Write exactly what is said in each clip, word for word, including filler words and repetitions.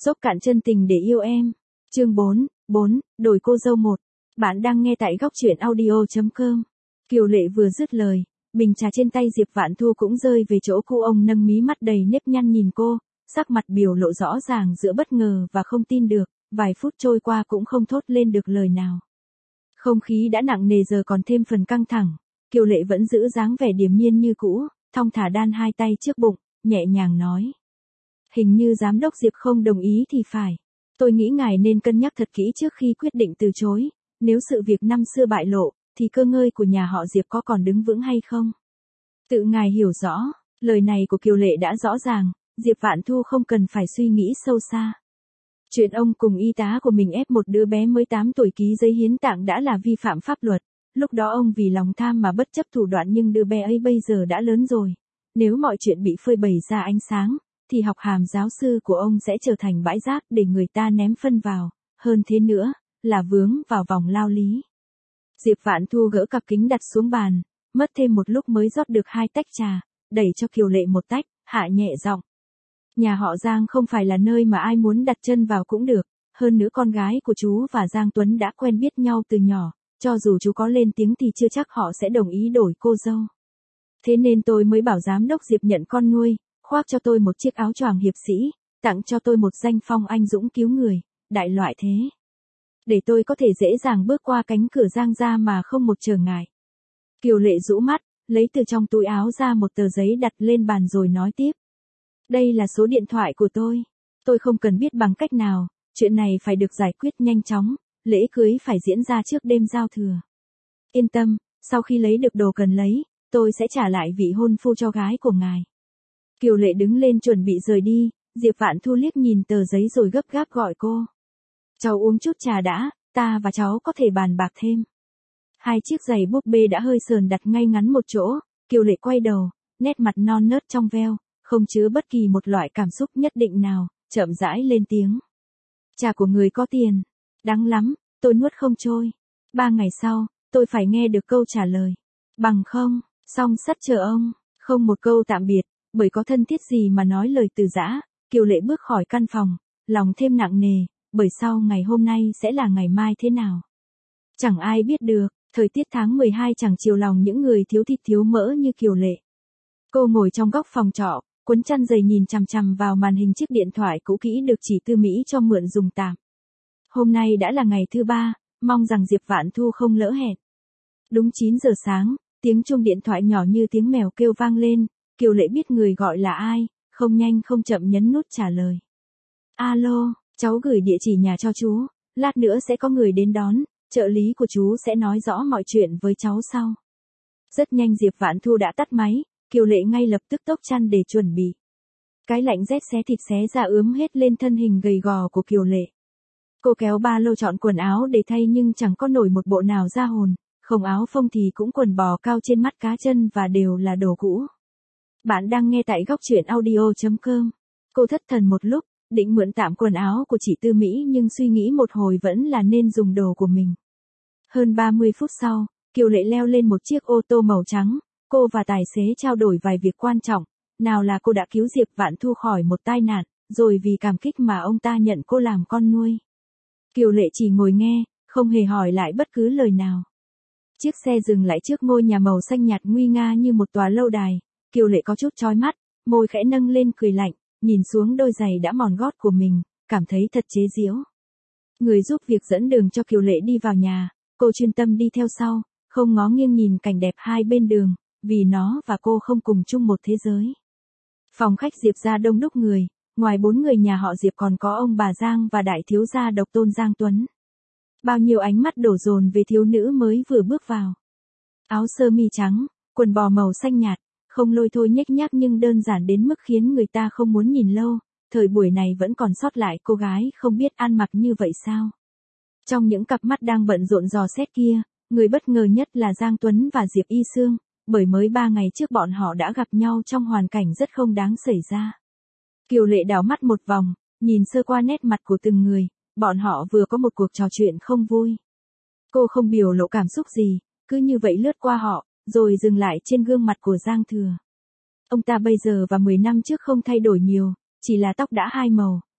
Dốc cạn chân tình để yêu em. Chương bốn, bốn, đổi cô dâu một. Bạn đang nghe tại góc truyện audio chấm com. Kiều Lệ vừa dứt lời, bình trà trên tay Diệp Vạn Thu cũng rơi về chỗ cô. Ông nâng mí mắt đầy nếp nhăn nhìn cô, sắc mặt biểu lộ rõ ràng giữa bất ngờ và không tin được, vài phút trôi qua cũng không thốt lên được lời nào. Không khí đã nặng nề giờ còn thêm phần căng thẳng, Kiều Lệ vẫn giữ dáng vẻ điềm nhiên như cũ, thong thả đan hai tay trước bụng, nhẹ nhàng nói. Hình như giám đốc Diệp không đồng ý thì phải. Tôi nghĩ ngài nên cân nhắc thật kỹ trước khi quyết định từ chối, nếu sự việc năm xưa bại lộ, thì cơ ngơi của nhà họ Diệp có còn đứng vững hay không? Tự ngài hiểu rõ, lời này của Kiều Lệ đã rõ ràng, Diệp Vạn Thu không cần phải suy nghĩ sâu xa. Chuyện ông cùng y tá của mình ép một đứa bé mới tám tuổi ký giấy hiến tạng đã là vi phạm pháp luật, lúc đó ông vì lòng tham mà bất chấp thủ đoạn nhưng đứa bé ấy bây giờ đã lớn rồi. Nếu mọi chuyện bị phơi bày ra ánh sáng, thì học hàm giáo sư của ông sẽ trở thành bãi rác để người ta ném phân vào, hơn thế nữa, là vướng vào vòng lao lý. Diệp Vạn Thu gỡ cặp kính đặt xuống bàn, mất thêm một lúc mới rót được hai tách trà, đẩy cho Kiều Lệ một tách, hạ nhẹ giọng. Nhà họ Giang không phải là nơi mà ai muốn đặt chân vào cũng được, hơn nữa con gái của chú và Giang Tuấn đã quen biết nhau từ nhỏ, cho dù chú có lên tiếng thì chưa chắc họ sẽ đồng ý đổi cô dâu. Thế nên tôi mới bảo giám đốc Diệp nhận con nuôi, khoác cho tôi một chiếc áo choàng hiệp sĩ, tặng cho tôi một danh phong anh dũng cứu người, đại loại thế. Để tôi có thể dễ dàng bước qua cánh cửa Giang gia mà không một trở ngại. Kiều Lệ rũ mắt, lấy từ trong túi áo ra một tờ giấy đặt lên bàn rồi nói tiếp. Đây là số điện thoại của tôi. Tôi không cần biết bằng cách nào, chuyện này phải được giải quyết nhanh chóng, lễ cưới phải diễn ra trước đêm giao thừa. Yên tâm, sau khi lấy được đồ cần lấy, tôi sẽ trả lại vị hôn phu cho gái của ngài. Kiều Lệ đứng lên chuẩn bị rời đi, Diệp Vạn Thu liếc nhìn tờ giấy rồi gấp gáp gọi cô. Cháu uống chút trà đã, ta và cháu có thể bàn bạc thêm. Hai chiếc giày búp bê đã hơi sờn đặt ngay ngắn một chỗ, Kiều Lệ quay đầu, nét mặt non nớt trong veo, không chứa bất kỳ một loại cảm xúc nhất định nào, chậm rãi lên tiếng. Trà của người có tiền, đắng lắm, tôi nuốt không trôi. Ba ngày sau, tôi phải nghe được câu trả lời. Bằng không, song sắt chờ ông, không một câu tạm biệt, bởi có thân thiết gì mà nói lời từ giã, Kiều Lệ bước khỏi căn phòng, lòng thêm nặng nề, bởi sau ngày hôm nay sẽ là ngày mai thế nào. Chẳng ai biết được, thời tiết tháng mười hai chẳng chiều lòng những người thiếu thịt thiếu mỡ như Kiều Lệ. Cô ngồi trong góc phòng trọ, quấn chăn dày nhìn chằm chằm vào màn hình chiếc điện thoại cũ kỹ được chỉ Tư Mỹ cho mượn dùng tạm. Hôm nay đã là ngày thứ ba, mong rằng Diệp Vạn Thu không lỡ hẹn. Đúng chín giờ sáng, tiếng chuông điện thoại nhỏ như tiếng mèo kêu vang lên, Kiều Lệ biết người gọi là ai, không nhanh không chậm nhấn nút trả lời. Alo, cháu gửi địa chỉ nhà cho chú, lát nữa sẽ có người đến đón, trợ lý của chú sẽ nói rõ mọi chuyện với cháu sau. Rất nhanh Diệp Vạn Thu đã tắt máy, Kiều Lệ ngay lập tức tốc chăn để chuẩn bị. Cái lạnh rét xé thịt xé da ướm hết lên thân hình gầy gò của Kiều Lệ. Cô kéo ba lô chọn quần áo để thay nhưng chẳng có nổi một bộ nào ra hồn, không áo phông thì cũng quần bò cao trên mắt cá chân và đều là đồ cũ. Bạn đang nghe tại góc truyện audio chấm com. Cô thất thần một lúc, định mượn tạm quần áo của chị Tư Mỹ nhưng suy nghĩ một hồi vẫn là nên dùng đồ của mình. Hơn ba mươi phút sau, Kiều Lệ leo lên một chiếc ô tô màu trắng, cô và tài xế trao đổi vài việc quan trọng, nào là cô đã cứu Diệp Vạn Thu khỏi một tai nạn, rồi vì cảm kích mà ông ta nhận cô làm con nuôi. Kiều Lệ chỉ ngồi nghe, không hề hỏi lại bất cứ lời nào. Chiếc xe dừng lại trước ngôi nhà màu xanh nhạt nguy nga như một tòa lâu đài, Kiều Lệ có chút chói mắt, môi khẽ nâng lên cười lạnh, nhìn xuống đôi giày đã mòn gót của mình, cảm thấy thật chế giễu. Người giúp việc dẫn đường cho Kiều Lệ đi vào nhà, cô chuyên tâm đi theo sau, không ngó nghiêng nhìn cảnh đẹp hai bên đường, vì nó và cô không cùng chung một thế giới. Phòng khách Diệp gia đông đúc người, ngoài bốn người nhà họ Diệp còn có ông bà Giang và đại thiếu gia độc tôn Giang Tuấn. Bao nhiêu ánh mắt đổ dồn về thiếu nữ mới vừa bước vào. Áo sơ mi trắng, quần bò màu xanh nhạt, không lôi thôi nhếch nhác nhưng đơn giản đến mức khiến người ta không muốn nhìn lâu, thời buổi này vẫn còn sót lại cô gái không biết ăn mặc như vậy sao. Trong những cặp mắt đang bận rộn dò xét kia, người bất ngờ nhất là Giang Tuấn và Diệp Y Sương, bởi mới ba ngày trước bọn họ đã gặp nhau trong hoàn cảnh rất không đáng xảy ra. Kiều Lệ đảo mắt một vòng, nhìn sơ qua nét mặt của từng người, bọn họ vừa có một cuộc trò chuyện không vui. Cô không biểu lộ cảm xúc gì, cứ như vậy lướt qua họ, rồi dừng lại trên gương mặt của Giang Thừa. Ông ta bây giờ và mười năm trước không thay đổi nhiều, chỉ là tóc đã hai màu,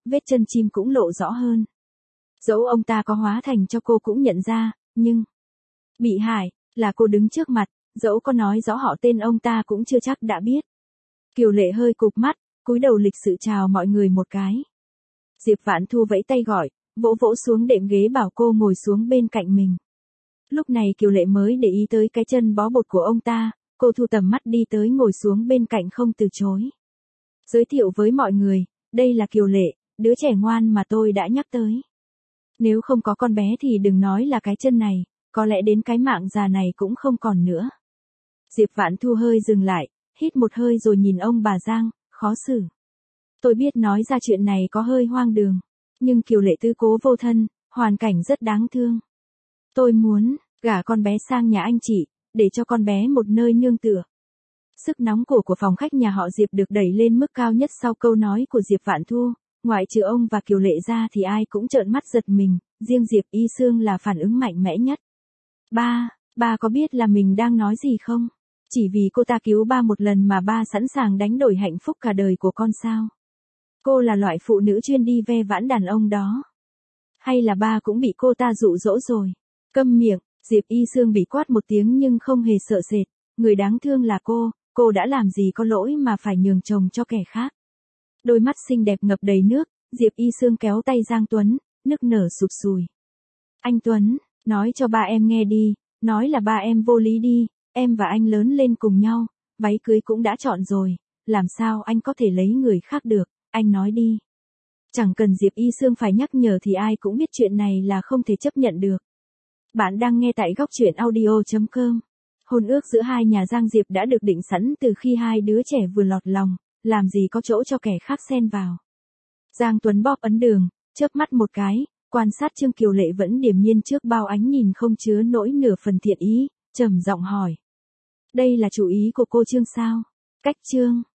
vết chân chim cũng lộ rõ hơn. Dẫu ông ta có hóa thành cho cô cũng nhận ra, nhưng... Bị hại, là cô đứng trước mặt, dẫu có nói rõ họ tên ông ta cũng chưa chắc đã biết. Kiều Lệ hơi cụp mắt, cúi đầu lịch sự chào mọi người một cái. Diệp Vãn Thu vẫy tay gọi, vỗ vỗ xuống đệm ghế bảo cô ngồi xuống bên cạnh mình. Lúc này Kiều Lệ mới để ý tới cái chân bó bột của ông ta, cô thu tầm mắt đi tới ngồi xuống bên cạnh không từ chối. Giới thiệu với mọi người, đây là Kiều Lệ, đứa trẻ ngoan mà tôi đã nhắc tới. Nếu không có con bé thì đừng nói là cái chân này, có lẽ đến cái mạng già này cũng không còn nữa. Diệp Vãn Thu hơi dừng lại, hít một hơi rồi nhìn ông bà Giang, khó xử. Tôi biết nói ra chuyện này có hơi hoang đường, nhưng Kiều Lệ tứ cố vô thân, hoàn cảnh rất đáng thương. Tôi muốn gả con bé sang nhà anh chị, để cho con bé một nơi nương tựa. Sức nóng của của phòng khách nhà họ Diệp được đẩy lên mức cao nhất sau câu nói của Diệp Vãn Thu, ngoại trừ ông và Kiều Lệ ra thì ai cũng trợn mắt giật mình, riêng Diệp Y Sương là phản ứng mạnh mẽ nhất. Ba, ba có biết là mình đang nói gì không? Chỉ vì cô ta cứu ba một lần mà ba sẵn sàng đánh đổi hạnh phúc cả đời của con sao? Cô là loại phụ nữ chuyên đi ve vãn đàn ông đó. Hay là ba cũng bị cô ta dụ dỗ rồi? Câm miệng, Diệp Y Sương bị quát một tiếng nhưng không hề sợ sệt, người đáng thương là cô, cô đã làm gì có lỗi mà phải nhường chồng cho kẻ khác. Đôi mắt xinh đẹp ngập đầy nước, Diệp Y Sương kéo tay Giang Tuấn, nức nở sụp sùi. Anh Tuấn, nói cho ba em nghe đi, nói là ba em vô lý đi, em và anh lớn lên cùng nhau, váy cưới cũng đã chọn rồi, làm sao anh có thể lấy người khác được, anh nói đi. Chẳng cần Diệp Y Sương phải nhắc nhở thì ai cũng biết chuyện này là không thể chấp nhận được. Bạn đang nghe tại góc truyện audio chấm com. Hôn ước giữa hai nhà Giang Diệp đã được định sẵn từ khi hai đứa trẻ vừa lọt lòng, làm gì có chỗ cho kẻ khác xen vào. Giang Tuấn bóp ấn đường, chớp mắt một cái, quan sát Trương Kiều Lệ vẫn điềm nhiên trước bao ánh nhìn không chứa nỗi nửa phần thiện ý, trầm giọng hỏi. Đây là chủ ý của cô Trương sao? Cách Trương.